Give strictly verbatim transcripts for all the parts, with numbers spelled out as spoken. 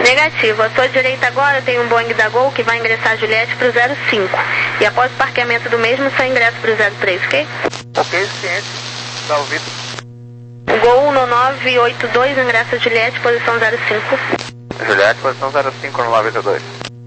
Negativo. À sua direita agora tem um Boeing da Gol que vai ingressar a Juliette para o zero cinco. E após o parqueamento do mesmo, só ingressa para o zero três, ok? Ok, ciente. Tá ouvindo? O Gol um nove oito dois ingressa a Juliette, posição zero cinco. Juliette, posição zero cinco no nove oito dois.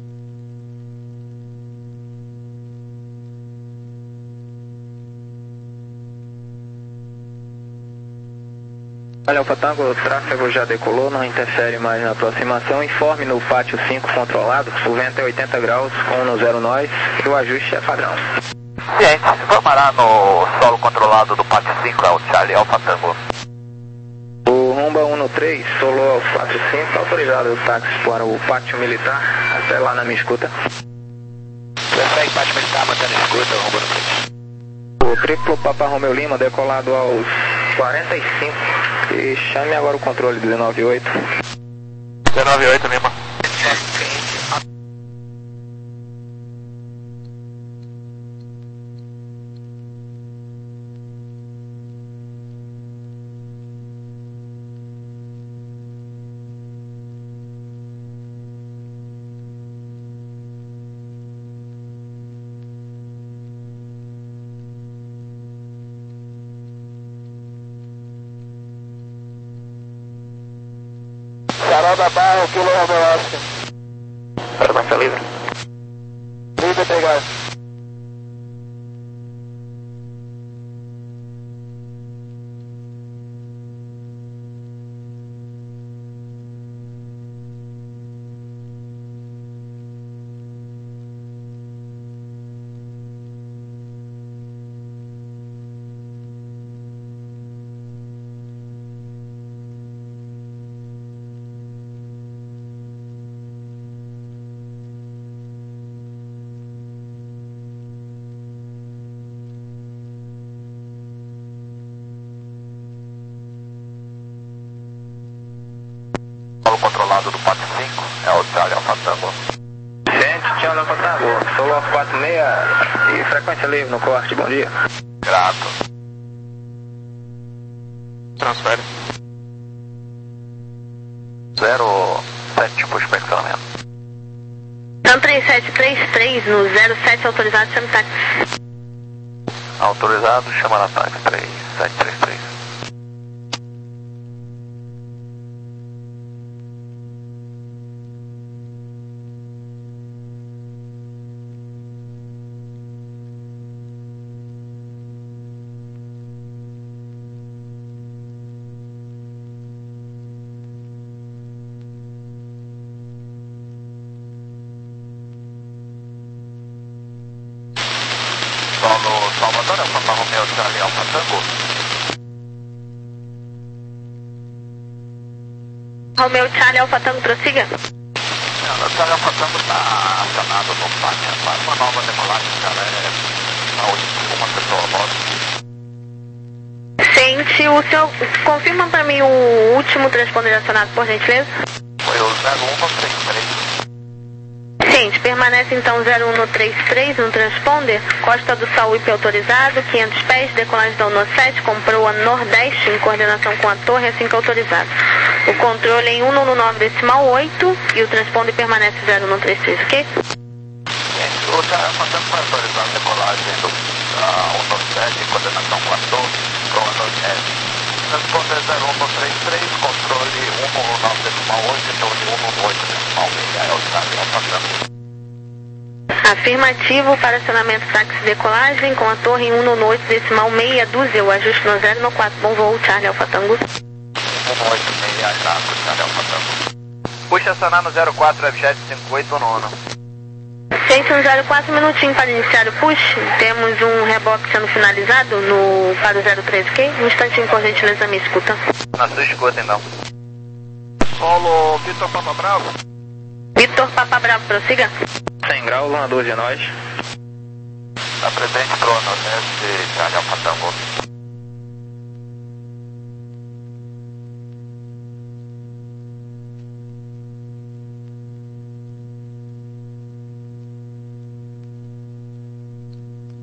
Olha, Alfa Tango, o tráfego já decolou, não interfere mais na aproximação. Informe no pátio cinco controlado, o vento é oitenta graus, com no zero nós, e o ajuste é padrão. Ciente, informará no solo controlado do pátio cinco, é o Charlie Alfa Tango. O Rumba um três, solo aos quatro cinco, autorizado o táxi para o pátio militar, até lá na minha escuta. Segue pátio militar, mantendo escuta, Rumba um três. O triplo Papa Romeu Lima, decolado aos quarenta e cinco. E chame agora o controle dezenove oito. dezenove oito, Lima. Carol da Barra, Kilo Romeo Oscar. Frequência livre. Livre, pegado. Controlado do pátio cinco, é o Charlie Alfa Tango. Gente, Charlie Alfa Tango, solo aos quatro seis e frequência livre no corte, bom dia. Grato. Transfere. zero sete para o inspecionamento. Então três sete três três no zero sete autorizado, chama o táxi. Autorizado, chama na táxi três sete três três. Solo Salvador, é o Papa Romeo Charlie Alfa Tango. Romeu Charlie Alfa Tango, prossiga. Não, o Charlie Alfa Tango está acionado no pátio para uma nova decolagem, cara. É a última pessoa morta. Sente, o senhor confirma para mim o último transponder acionado, por gentileza? Foi o zero um três três. Gente, permanece então zero um três três no transponder, Costa do Sol I P autorizado, quinhentos pés, decolagem da UNO sete, comprou a Nordeste em coordenação com a torre, assim que autorizado. O controle em cento e nove decimal oito e o transponder permanece zero um três três, ok? Gente, o Charlie foi autorizado a decolagem do UNO sete em coordenação com a torre, com a Nordeste. Transponder zero um três três, controle cento e nove decimal oito, torre cento e oito decimal seis, é o Charlie Alfa Tango. Afirmativo para acionamento táxi decolagem com a torre em cento e oito decimal meia dúzia, o ajuste no zero quatro, bom voo, Charlie Alfa Tango. cento e oito meia, grato, Charlie Alfa Tango. Puxa acionar no zero quatro F jet cinco oito no nono. Gente, um zero quatro minutinho para iniciar o push. Temos um reboque sendo finalizado no, para o zero três, ok? Um instantinho, por gentileza, me escuta. Na sua escuta, então. Solo Vitor Papa Bravo. Vitor Papa Bravo, prossiga. cem graus, Luna doze é nós. Está presente para o Nordeste, Charlie Alfa Tango.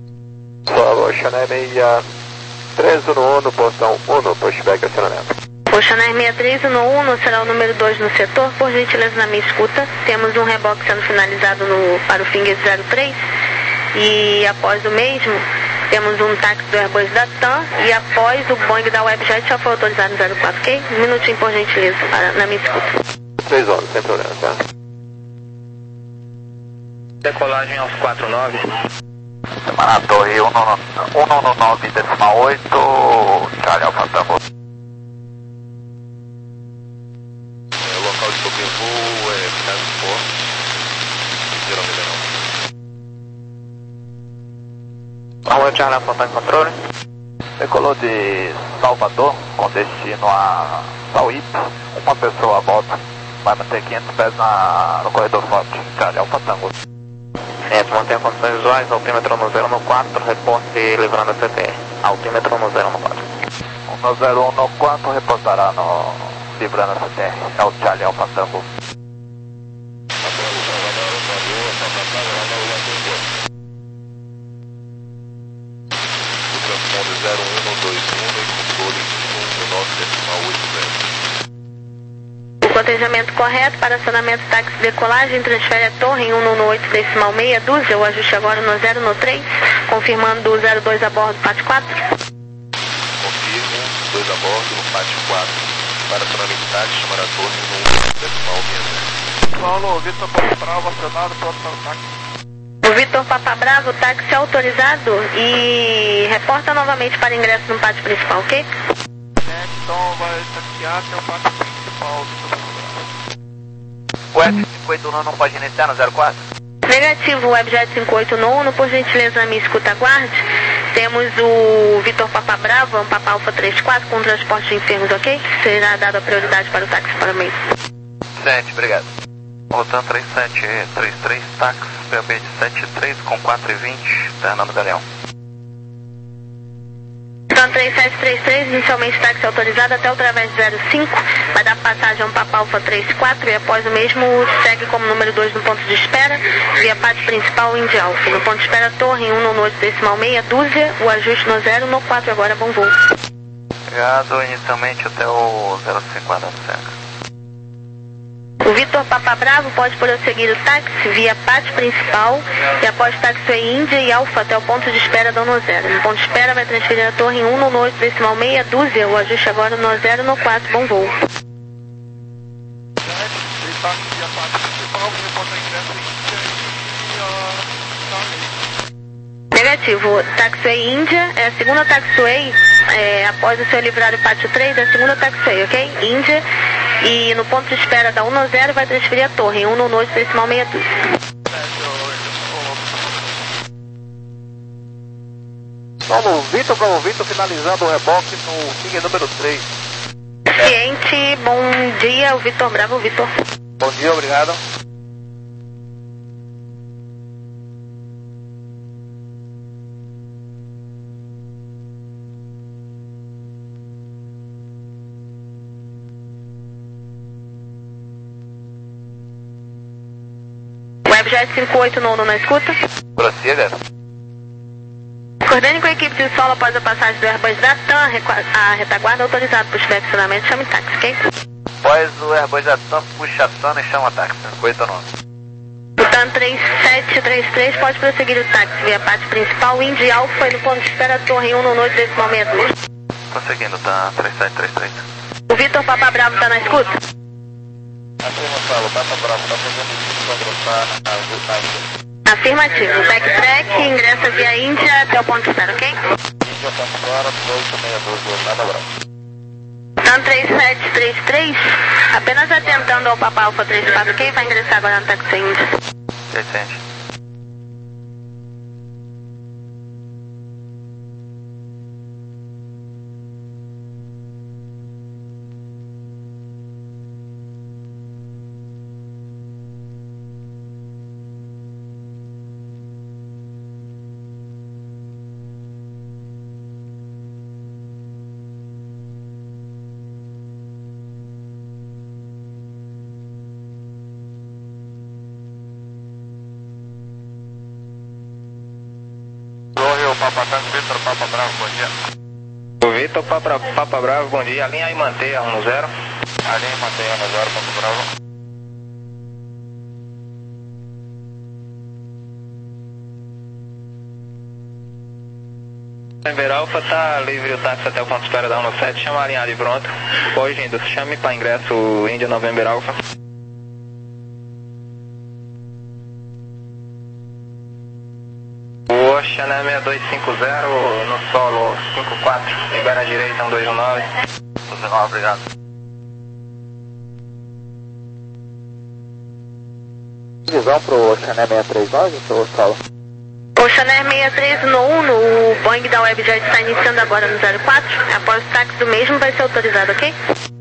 Solo Chané meia três no Uno, portão um, pushback acionamento. Oceanar sessenta e três um um será o número dois no setor, por gentileza na minha escuta. Temos um reboque sendo finalizado no, para o Finger zero três e após o mesmo temos um táxi do Airbus da TAM e após o Boeing da Webjet já foi autorizado no zero quatro, ok? Um minutinho por gentileza para, na minha escuta. três horas, sem problema, tá? Decolagem aos quatro nove. Semana Torre um nove nove decimal oito, Charlie Alfa Tango. O local de sobrevoo é Cidade do Porto, Jerome Leão. Arroio Charlie Alfa Tango controle. Decolou de Salvador com destino a Sauípe, uma pessoa a bordo. Vai manter quinhentos pés na, no corredor forte, Charlie Alfa Tango. Centro, mantenha condições visuais, altímetro no zero no quatro, reporte livrando a C T R. Altímetro no zero no quatro. um zero um no quatro, reportará no livrando a C T R. É o Charlie Alfa Tango. O transponder zero um no dois um e controle um no nove decimal oito zero. O cotejamento correto para acionamento táxi decolagem, transfere a torre em um no oito decimal meia dúzia, o ajuste agora no zero no três, confirmando o zero dois a bordo, pátio quatro. Confirmo, dois a bordo no pátio quatro. Para acionamento táxi, chamar a torre no um decimal meia zero. Paulo, Vitor Papa Bravo, acionado, pronto para o táxi. O Vitor Papa Bravo, táxi autorizado e reporta novamente para ingresso no pátio principal, ok? Então vai taxiar até o pátio principal. O F cinco oito um não pode iniciar no zero quatro? Negativo, o Webjet cinco oito um, por gentileza na minha escuta, aguarde. Temos o Vitor Papa Bravo, um Papa Alfa trinta e quatro com transporte de enfermos, ok? Será dada a prioridade para o táxi para o meio. Sete, obrigado. Rotan três sete três três, táxi P B de sete três com quatro e vinte, Fernando Galeão. Então três sete três três, inicialmente táxi autorizado até o Través zero cinco, vai dar passagem a um Papa Alfa trinta e quatro e após o mesmo segue como número dois no ponto de espera, via pátio principal Indy Alfa. No ponto de espera torre em um no oito decimal meia dúzia, o ajuste no zero no quatro, agora bom voo. Obrigado, inicialmente até o zero cinquenta cerca. O Vitor Papa Bravo pode prosseguir o táxi via pátio principal e após taxiway Índia e Alfa até o ponto de espera da No Zero. No ponto de espera vai transferir a torre em um no oito decimal meia dúzia, o ajuste agora no zero no quatro, bom voo. Negativo, taxiway Índia é a segunda taxiway, é, após o seu livrar o pátio três, é a segunda taxiway, ok? Índia. E no ponto de espera da um no zero vai transferir a torre em um no oito decimal meia dúzia. Vamos, Vitor para o Vitor, finalizando o reboque no Finger número três. Ciente, bom dia, o Vitor Bravo, Vitor. Bom dia, obrigado. Webjet cinco oito nove na escuta. Prossiga. Coordene com a equipe de solo após a passagem do Airbus da TAM, a retaguarda autorizada para o direcionamento, chame táxi, ok? Após o Airbus da TAM, puxa a Sana e chama táxi. oito nove. O TAM três sete três três pode prosseguir o táxi via parte principal, Indy Alfa e no ponto de espera torre um no oito decimal meia dúzia. Prosseguindo, TAM três sete três três. O Vitor Papa Bravo está na escuta? Aqui, Gonçalo, Papa Bravo, está fazendo isso para grossar a voltagem. Afirmativo. Backtrack, ingressa via Índia até o ponto de espera, ok? Índia está fora, oito seis dois, nada bravo. TAM três sete três três, apenas atentando ao Papa Alfa trinta e quatro, ok? Vai ingressar agora no táxi Índia. Recente. Torre, o Papa Tango, Vitor Papa Bravo, bom dia. Vitor, Papa, Papa Bravo, bom dia. Alinha aí, manter um zero. Alinha e mantenha um zero, Papa Bravo. November Alpha, tá livre o táxi até o ponto de espera da um sete, chama alinhado e pronto. Hoje, indo, chame para ingresso Índia November Alpha. Oxa, né, seis dois cinco zero, no solo cinco quatro, libera a direita, um dois um nove. dois um nove, obrigado. Divisão pro Oceané seis três nove, pro solo. Oceané seis três um um, o Boeing da WebJet está iniciando agora no zero quatro. Após o táxi do mesmo vai ser autorizado, ok?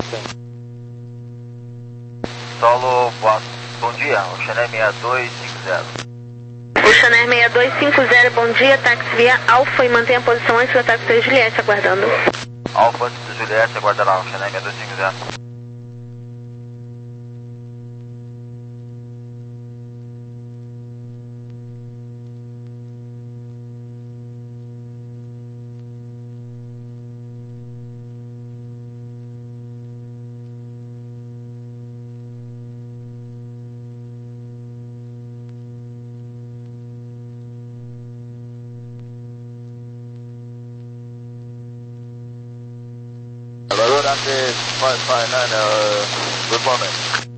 Solo, boa, bom dia, Oceané seis dois cinco zero. Oceané seis dois cinco zero, bom dia, táxi via Alfa e mantenha a posição antes do táxi três Juliette aguardando. Alfa antes do Juliette, aguarda lá, Oceané seis dois cinco zero. Valor Andes five five nine, uh, good morning.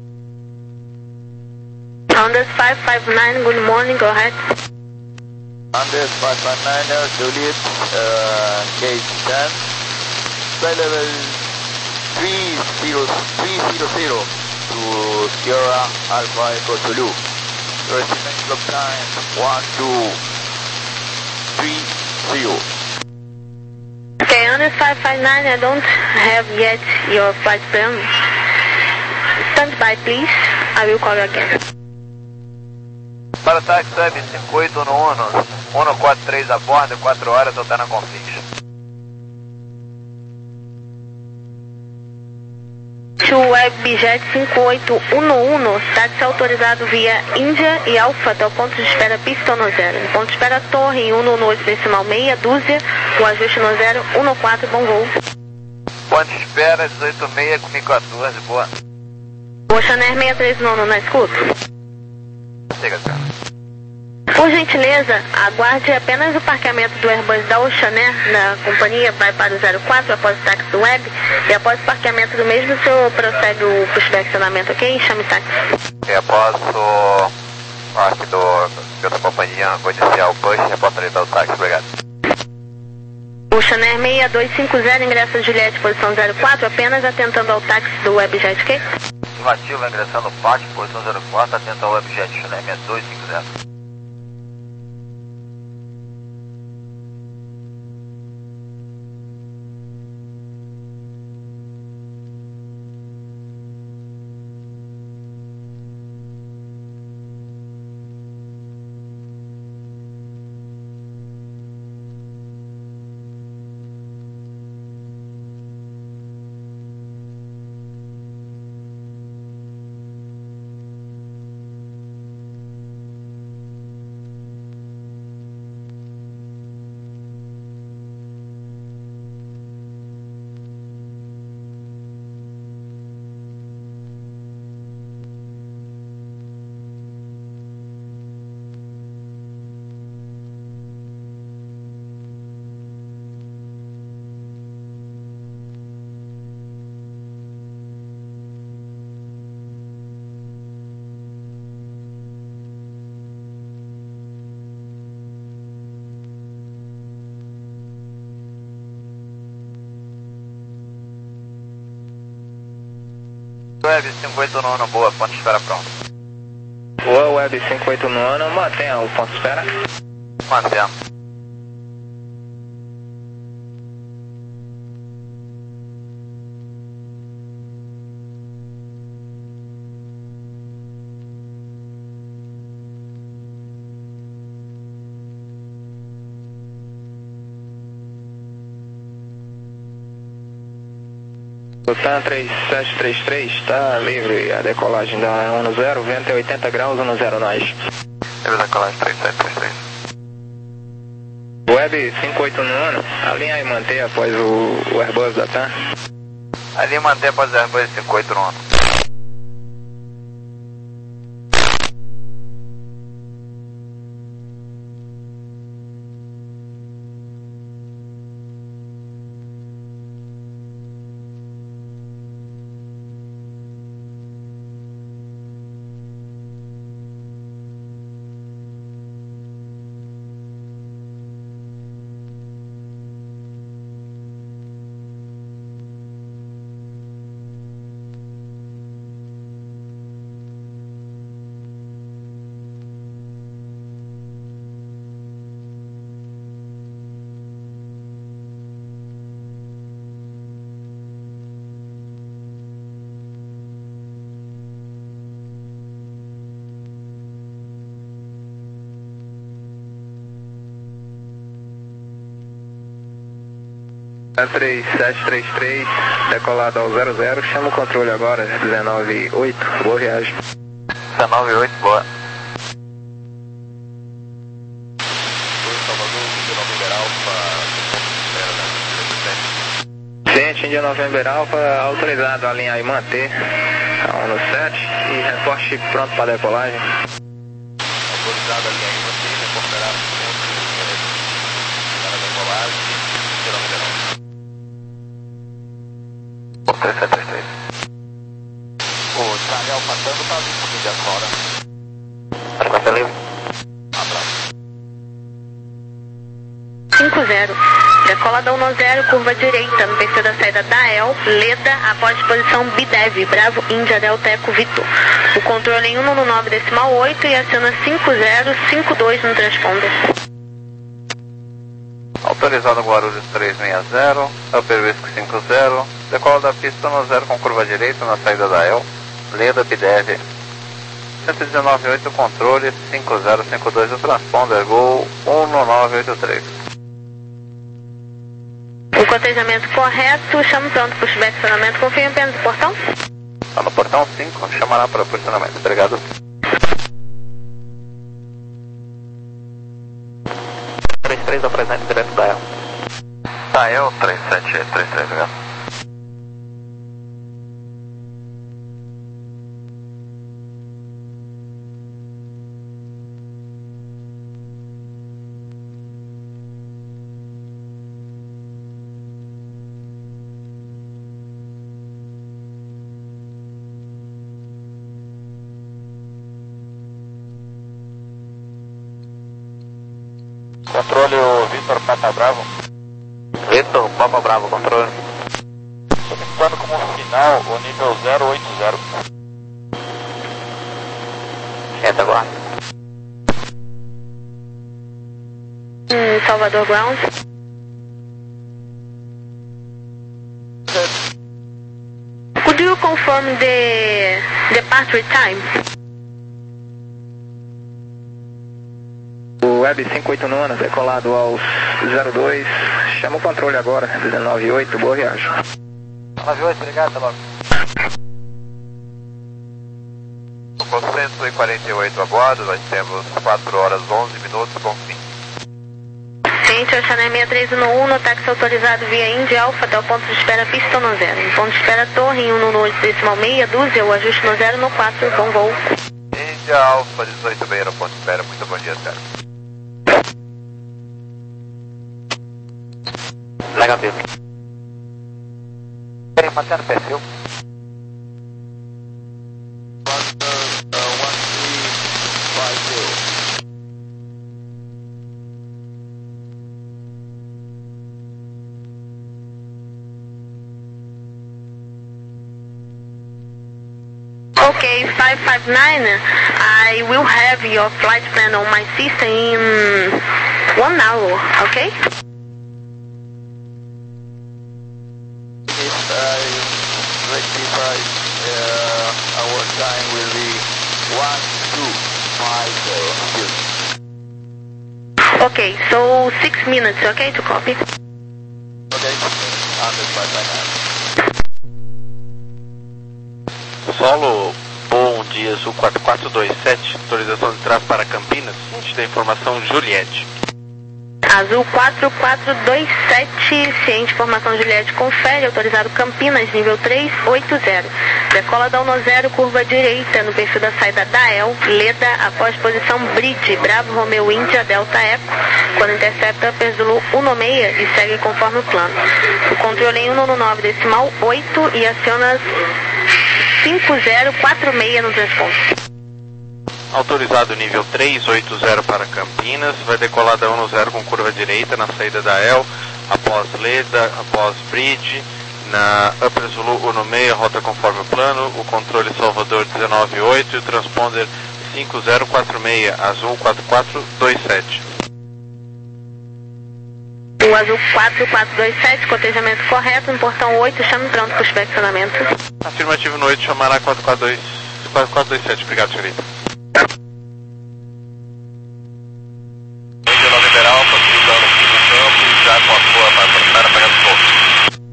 Andes five five nine, good morning, go ahead. Andes five five nine, uh, Juliet, uh, gate ten, flight level three zero zero to Sierra Alpha Echo Zulu. Your estimation of time one two three zero. Okay, Andes five five nine, I don't have yet your flight plan. Stand by, please. I will call you again. Para o táxi web cinco oito um um, um quatro três a bordo, quatro horas, eu estou na config. To WebJet cinco oito um um, táxi autorizado via Índia e Alfa até o ponto de espera pista no zero. Ponto de espera torre em um um oito decimal meia dúzia, o ajuste no zero, um quatro, bom voo. Ponto de espera dezoito seis, comigo quatorze, boa. Oceané seis três um um, na escuta. Chega, cara. Por gentileza, aguarde apenas o parqueamento do Airbus da Oceané na companhia, vai para o zero quatro após o táxi do Web, e após o parqueamento do mesmo, o senhor prossegue o pushback acionamento, ok? Chame táxi. E após o parque do, de outra companhia, vou iniciar o push e após o táxi, obrigado. Oceané seis dois cinco zero, ingresso Juliette, posição zero quatro, apenas atentando ao táxi do WebJet, ok? Afirmativa, ingressando no parque, posição zero quatro, atento ao WebJet, Oceané seis dois cinco zero. Web cinco oito um um, boa, ponto de espera pronto. Boa, Web cinco oito um um, mantenha o ponto de espera. Mantenha. Tutan três sete três três, está livre a decolagem da um zero, vento é oitenta graus, um zero nós. Livre a decolagem três sete três três. Web cinco oito nove, alinha e manter após o, o Airbus da T A M. Ali manter após o Airbus cinco oito nove. três sete três três, decolado ao zero zero, chama o controle agora, dezenove oito, boa viagem. dezenove oito, boa. Gente, India November Alpha, autorizado a alinhar e manter a um no sete e reporte pronto para decolagem. Autorizado a alinhar e manter, reportará para decolagem, India November Alpha. três sete três três. O Charlie Alpha Tango está vindo de agora. Acho que vai ser livre. Abraço. cinco zero. Decola da um zero, curva direita, no P C da saída da E L, Leda, após posição B D E V, Bravo, Índia, Delta, Eco, Vitor. O controle em cento e nove decimal oito e aciona cinco zero cinco dois no transponder. Autorizado Guarulhos três seis zero, Upper Risk cinco zero, decola da pista no zero com curva direita na saída da E L, Leda, B D E V. cento e dezenove oito, controle, cinco zero cinco dois, o transponder, Gol um nove oito três. O cotejamento correto, chama pronto para o subestacionamento, confia apenas no portão? Está no portão cinco, chamará para o posicionamento. Obrigado. três três apresente direto da E L. Da E L, três sete três três, obrigado. Controle o Vitor Papa Bravo. Vitor, Papa Bravo, controle. Solicitando como final o nível zero oito zero. Entra agora. Hum, Salvador Ground. Could you confirm the departure time? Web cinco oito nove, decolado aos zero dois, chama o controle agora, dezenove oito, boa viagem. dezenove oito, obrigado, até logo. Com cento e quarenta e oito a bordo, nós temos quatro horas onze minutos com fim. Gente, Oceané seis três um um, táxi autorizado via India Alpha até o ponto de espera pista no zero. Em ponto de espera torre, em um no oito decimal meia dúzia, o ajuste no zero no quatro, bom voo. India Alpha dezoito meia no ponto de espera, muito bom dia, sério. Negativo. Querem manter no perfil? Okay, five five nine, I will have your flight plan on my system in one hour, okay? rectify uh, our time will be one two five zero. Okay, so six minutes, okay, to copy? Okay, Solo Bom Dia Sul quatro quatro dois sete, autorização de tráfego para Campinas, fonte da informação Juliette. Azul quatro quatro dois sete, ciente, formação Juliette confere, autorizado Campinas, nível três oito zero. Decola da um zero, curva direita, no perfil da saída da El, Leda, após posição Bridge, Bravo, Romeo, Índia, Delta Eco, quando intercepta Upper Zulu um seis e segue conforme o plano. O controle em um nove decimal oito e aciona cinco zero quatro seis no transporte. Autorizado nível três oito zero para Campinas, vai decolar da um zero com curva direita na saída da El, após Leda, após Bridge, na Upper Zulu um seis, rota conforme o plano, o controle Salvador dezenove oito e o transponder cinco zero quatro seis, Azul quatro quatro dois sete. O Azul quatro quatro dois sete, cotejamento correto, no portão oito, chame pronto para o inspecionamento. Afirmativo no oito, chamará quatro quatro dois, quatro quatro dois sete, obrigado, senhorita. Índia Liberal, facilitando o campo e já com a sua para pegar o ponto.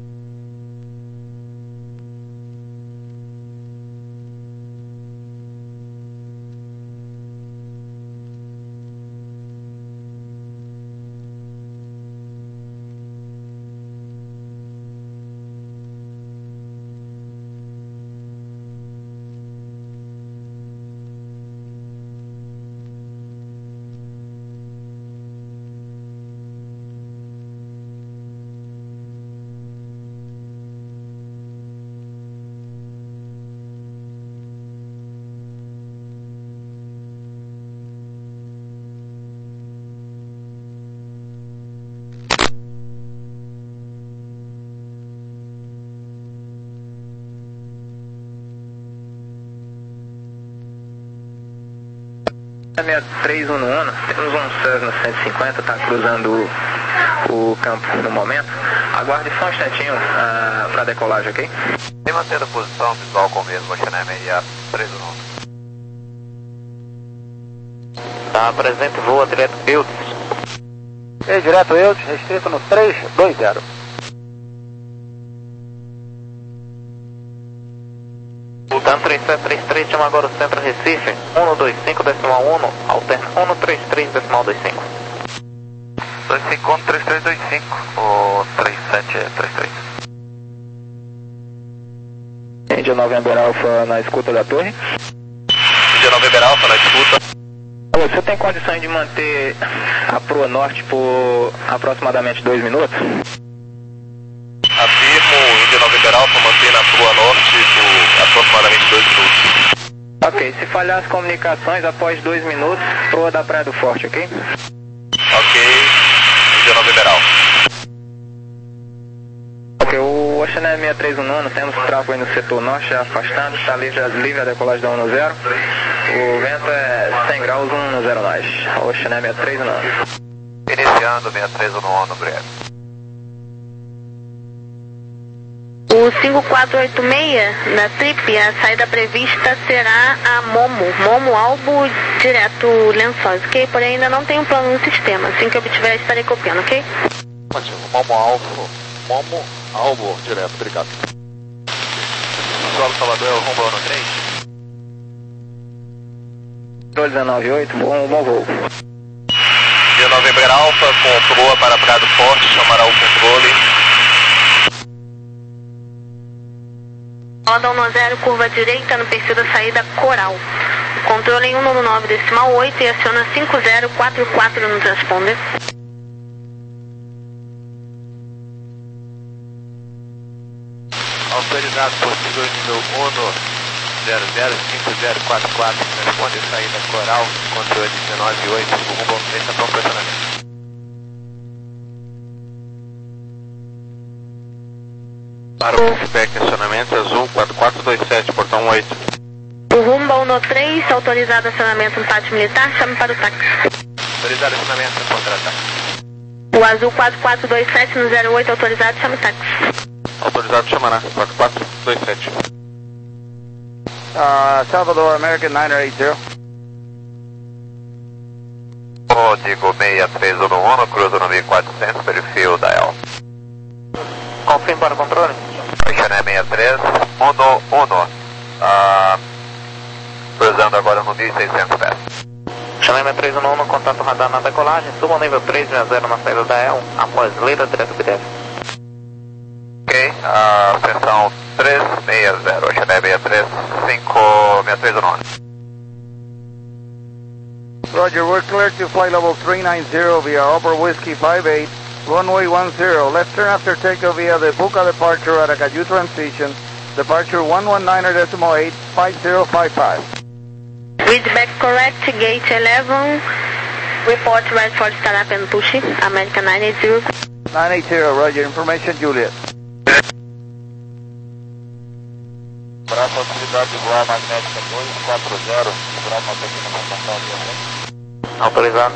seis três um no ano, temos um Cessna cento e cinquenta, está cruzando o, o campo no momento. Aguarde só um instantinho uh, para decolagem, ok? E mantendo a posição visual com o mesmo, Oceanem I A três um nove. Tá presente, voa direto Eudes. E direto Eudes, restrito no três dois zero. Voltando três sete três três, chama agora o centro Recife, um dois cinco decimal um, alterna um três três decimal dois cinco. dois cinco um três três dois cinco, ou três sete três três. Índia November Alpha na escuta da torre. Índia November Alpha na escuta. Você tem condições de manter a proa norte por aproximadamente dois minutos? Afirmo, Índia November Alpha mantém na proa norte por aproximadamente dois minutos. Ok, se falhar as comunicações após dois minutos, proa da Praia do Forte, ok? Ok, Índia November Alpha. Ok, o Oceanem seis três um nove, temos tráfego aí no setor norte, já afastando, está livre, livre a decolagem da um zero. O vento é cem graus, um zero nós. Oceanem seis três um nove. Iniciando seis três um nove, obrigado. O cinco quatro oito seis, na trip, a saída prevista será a Momo, Momo Albo, direto Lençóis, ok? Porém ainda não tem um plano no sistema, assim que eu obtiver estarei copiando, ok? Ótimo, Momo Albo, Momo Albo, direto, obrigado. Solo Salvador, rumo ao três. dezenove oito, bom, bom voo. Índia November Alpha com proa para Praia do Forte, chamará o controle. Roda um zero, curva direita no perfil da saída Coral. O controle em um nove decimal oito e aciona cinco zero quatro quatro no transponder. Autorizado possível nível um zero zero cinco zero quatro quatro, responde saída Coral, controle dezenove oito, rumo ao estação pressionamento. Para o feedback acionamento, Azul quatro quatro dois sete, portão oito. O rumo ao no três, autorizado acionamento no pátio militar, chame para o táxi. Autorizado acionamento, contra-ataque. O Azul quatro quatro dois sete no zero oito, autorizado, chame o táxi. Autorizado chamará quatro quatro dois sete. Uh, Salvador, American nine eight zero. Código seis três um um, cruza no mil e quatrocentos, perfil da El. Confirme para o controle. Oceanem seis três um um, uh, cruzando agora no mil e seiscentos pés. Lima três um um, contato radar na decolagem, suba ao nível três seis zero na saída da E L, após letra direto B D F. Ok, a ascensão três seis zero, Xadé seis três cinco seis três um nove. Roger, we're clear to flight level three nine zero via Upper Whiskey five eight, runway one zero. Left turn after takeoff via the Buca departure at Acaju transition, departure one one nine decimal eight five zero five five. Readback correct, gate eleven, report right for startup and pushing, American nine eight zero. nine eight zero, Roger, information Juliet. Para possibilidade de voar magnética dois quatro zero, segurar uma pequena contação de Autorizado.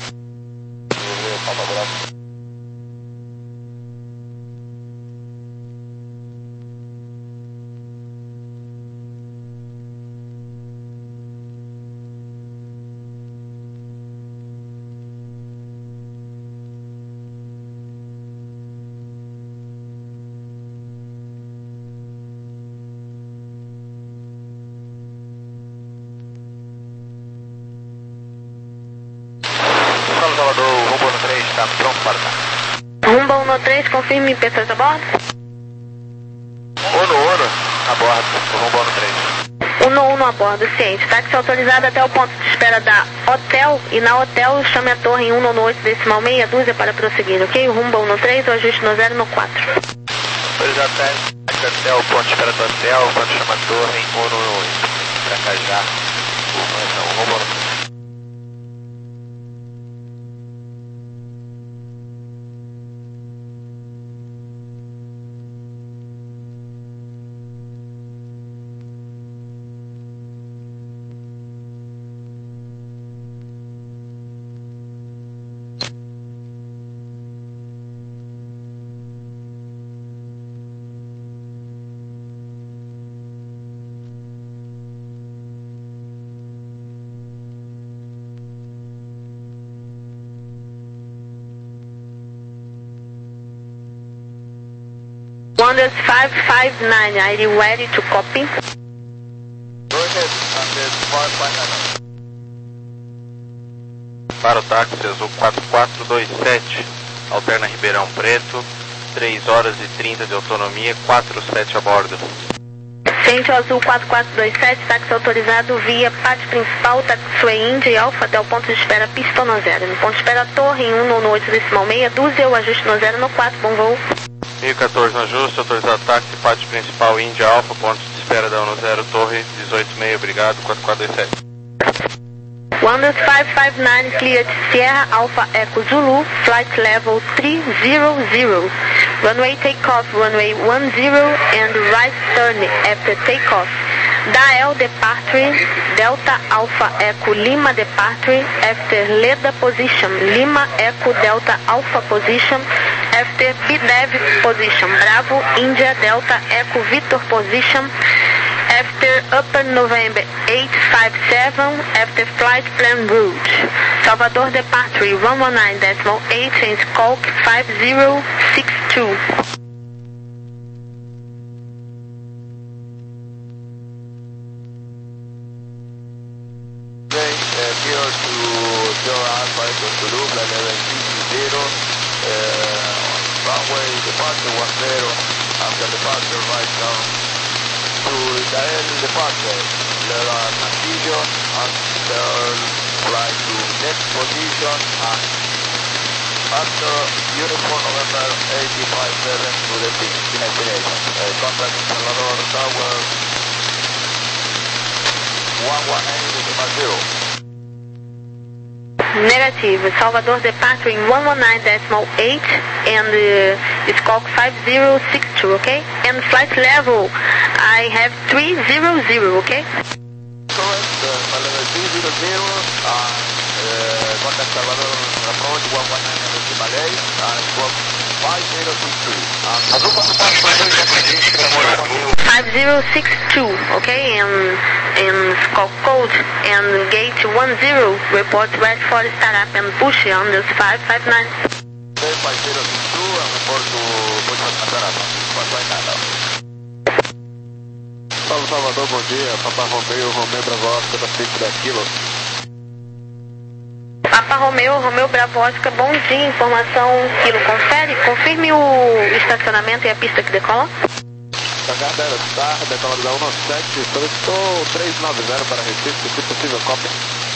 Salvador, Rumbo no três, está pronto para cá. Rumbo no três, confirme pessoas a bordo. Uno Uno, a bordo, Rumbo no três. Uno Uno a bordo, ciente. Táxi autorizado até o ponto de espera da Hotel e na Hotel chame a torre em um nove oito decimal meia dúzia para prosseguir, ok? Rumbo Uno três, o ajuste no zero no quatro. Autorizado até o ponto de espera do Hotel, quando chama a torre em um nove oito. Para cá já, o Rumbo no três. Wonders five five nine, are you ready to copy? Go ahead, Wonders five five nine. Para o táxi azul quatro quatro dois sete, alterna Ribeirão Preto, três horas e trinta de autonomia, quatro sete a bordo. Centro Azul quatro quatro dois sete, táxi autorizado via pátio principal, taxiway India e Alfa até o ponto de espera pista no zero. No ponto de espera torre em um nove oito decimal meia dúzia, o ajuste no zero no quatro, bom voo. mil e quatorze no ajuste, autorizado táxi, pátio principal India Alfa, ponto de espera da um zero, torre dezoito e meio, obrigado, quatro quatro dois sete. Wonders five five nine, cleared Sierra Alpha Echo Zulu, flight level three zero zero. Runway takeoff, runway one zero and right turn after takeoff. Dael departure, Delta Alpha Echo Lima departure after Leda position, Lima Echo Delta Alpha position after B D E V position, Bravo India Delta Echo Victor position after Upper November eight five seven after flight plan route. Salvador departure one one nine decimal eight and Skulk five zero six two. Here to Sierra Alpha Echo Zulu, flight level three zero, runway departure one zero, after departure right down to Dael departure, Lera Castillo, after flight to next position, and after uniform November eight five seven to the destination. Uh, contact Salvador Tower one one eight decimal zero. Negative. Salvador departure in one one nine decimal eight and uh, Skulk five zero six two, okay? And flight level, I have three zero zero, okay? Correct, uh, flight level three zero zero, and uh, contact Salvador approach one one nine decimal eight and Skulk five zero six three. five zero six two, okay? And, and Skulk code and gate one zero, report ready for startup and push on this five five nine. five zero six two and report to push on startup. Salve Salvador, bom dia. Papa Romeo, Romeo Bravo, Oscar da Frente da Kilo. Papa Romeu, Romeu Bravo Oscar, bom dia, informação Kilo, confere, confirme o estacionamento e a pista que decola. Tagada Star, decolada da um nove sete, solicitou trezentos e noventa para Recife, se possível, cópia.